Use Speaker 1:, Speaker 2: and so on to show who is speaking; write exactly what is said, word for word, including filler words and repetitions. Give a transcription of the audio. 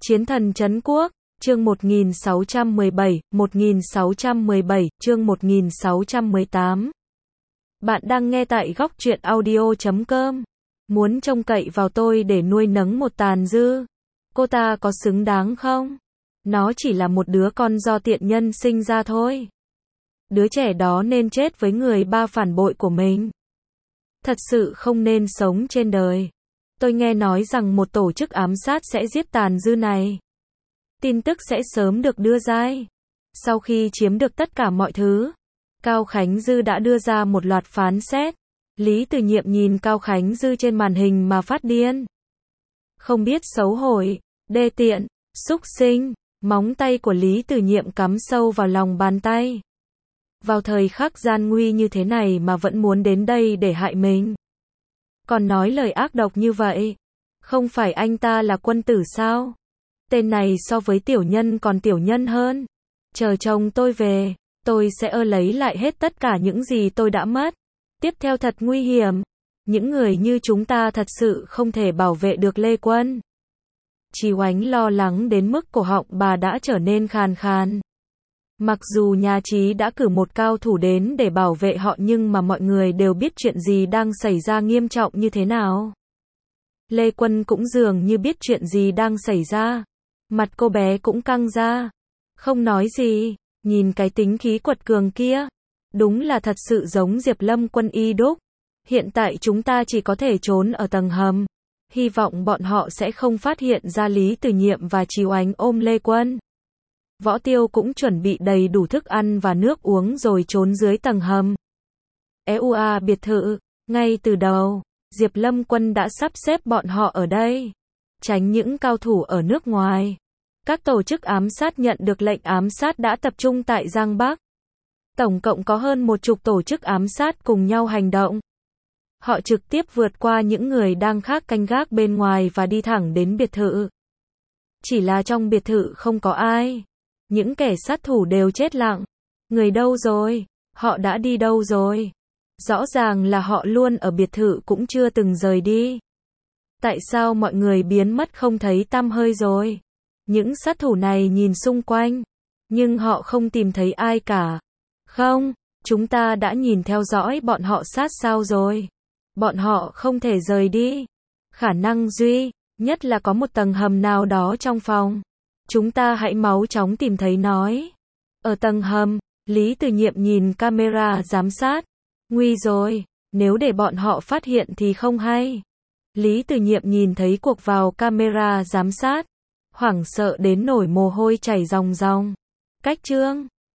Speaker 1: Chiến thần trấn quốc, chương một nghìn sáu trăm mười bảy, một nghìn sáu trăm mười bảy, chương một nghìn sáu trăm mười tám. Bạn đang nghe tại góc truyện audio chấm com. Muốn trông cậy vào tôi để nuôi nấng một tàn dư. Cô ta có xứng đáng không? Nó chỉ là một đứa con do tiện nhân sinh ra thôi. Đứa trẻ đó nên chết với người ba phản bội của mình. Thật sự không nên sống trên đời. Tôi nghe nói rằng một tổ chức ám sát sẽ giết tàn dư này. Tin tức sẽ sớm được đưa ra. Sau khi chiếm được tất cả mọi thứ, Cao Khánh Dư đã đưa ra một loạt phán xét. Lý Từ Nhiệm nhìn Cao Khánh Dư trên màn hình mà phát điên. Không biết xấu hổ, đê tiện, xúc sinh, móng tay của Lý Từ Nhiệm cắm sâu vào lòng bàn tay. Vào thời khắc gian nguy như thế này mà vẫn muốn đến đây để hại mình. Còn nói lời ác độc như vậy. Không phải anh ta là quân tử sao? Tên này so với tiểu nhân còn tiểu nhân hơn. Chờ chồng tôi về, tôi sẽ ơ lấy lại hết tất cả những gì tôi đã mất. Tiếp theo thật nguy hiểm. Những người như chúng ta thật sự không thể bảo vệ được Lê Quân. Chí Oánh lo lắng đến mức cổ họng bà đã trở nên khàn khàn. Mặc dù nhà Chí đã cử một cao thủ đến để bảo vệ họ nhưng mà mọi người đều biết chuyện gì đang xảy ra nghiêm trọng như thế nào. Lê Quân cũng dường như biết chuyện gì đang xảy ra. Mặt cô bé cũng căng ra. Không nói gì, nhìn cái tính khí quật cường kia. Đúng là thật sự giống Diệp Lâm Quân y đúc. Hiện tại chúng ta chỉ có thể trốn ở tầng hầm. Hy vọng bọn họ sẽ không phát hiện ra Lý Từ Nhiệm và Chí Oánh ôm Lê Quân. Võ Tiêu cũng chuẩn bị đầy đủ thức ăn và nước uống rồi trốn dưới tầng hầm. e u a biệt thự, ngay từ đầu, Diệp Lâm Quân đã sắp xếp bọn họ ở đây. Tránh những cao thủ ở nước ngoài. Các tổ chức ám sát nhận được lệnh ám sát đã tập trung tại Giang Bắc. Tổng cộng có hơn một chục tổ chức ám sát cùng nhau hành động. Họ trực tiếp vượt qua những người đang khác canh gác bên ngoài và đi thẳng đến biệt thự. Chỉ là trong biệt thự không có ai. Những kẻ sát thủ đều chết lặng. Người đâu rồi? Họ đã đi đâu rồi? Rõ ràng là họ luôn ở biệt thự cũng chưa từng rời đi. Tại sao mọi người biến mất không thấy tăm hơi rồi? Những sát thủ này nhìn xung quanh, nhưng họ không tìm thấy ai cả. Không, chúng ta đã nhìn theo dõi bọn họ sát sao rồi. Bọn họ không thể rời đi. Khả năng duy nhất là có một tầng hầm nào đó trong phòng. Chúng ta hãy máu chóng tìm thấy nói. Ở tầng hầm, Lý Từ Nhiệm nhìn camera giám sát. Nguy rồi, nếu để bọn họ phát hiện thì không hay. Lý Từ Nhiệm nhìn thấy cuộc vào camera giám sát. Hoảng sợ đến nổi mồ hôi chảy ròng ròng. Cách chương